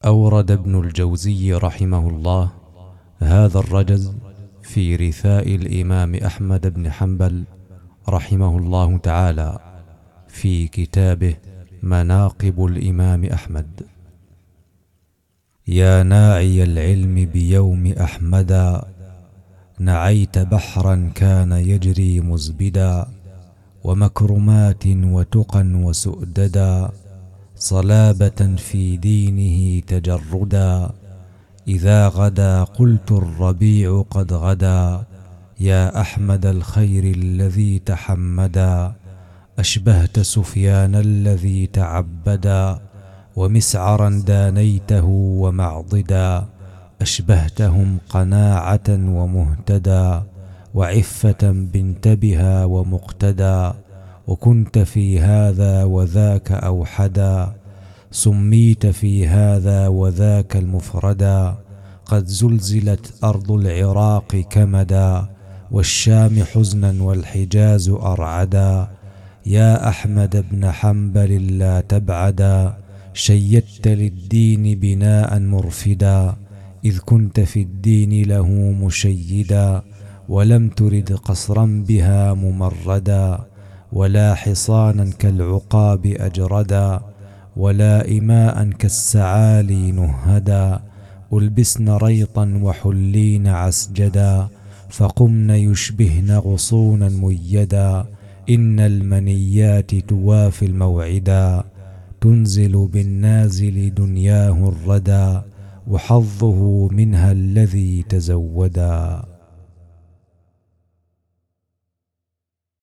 أورد ابن الجوزي رحمه الله هذا الرجز في رثاء الإمام أحمد بن حنبل رحمه الله تعالى في كتابه مناقب الإمام أحمد: يا ناعي العلم بيوم أحمدا، نعيت بحرا كان يجري مزبدا، ومكرمات وتقى وسؤددا، صلابة في دينه تجردا. إذا غدا قلت الربيع قد غدا، يا أحمد الخير الذي تحمدا، أشبهت سفيان الذي تعبدا، ومسعرا دانيته ومعضدا، أشبهتهم قناعة ومهتدا، وعفة بانتبها ومقتدا، وكنت في هذا وذاك أوحدا، سميت في هذا وذاك المفردا، قد زلزلت أرض العراق كمدا، والشام حزنا والحجاز أرعدا. يا أحمد بن حنبل لا تبعدا، شيدت للدين بناء مرفدا، إذ كنت في الدين له مشيدا، ولم ترد قصرا بها ممردا، ولا حصانا كالعقاب أجردا، ولا إماء كالسعالي نهدا، ألبسن ريطا وحلين عسجدا، فقمن يشبهن غصونا ميدا، إن المنيات توافي الموعدا، تنزل بالنازل دنياه الردى، وحظه منها الذي تزودا.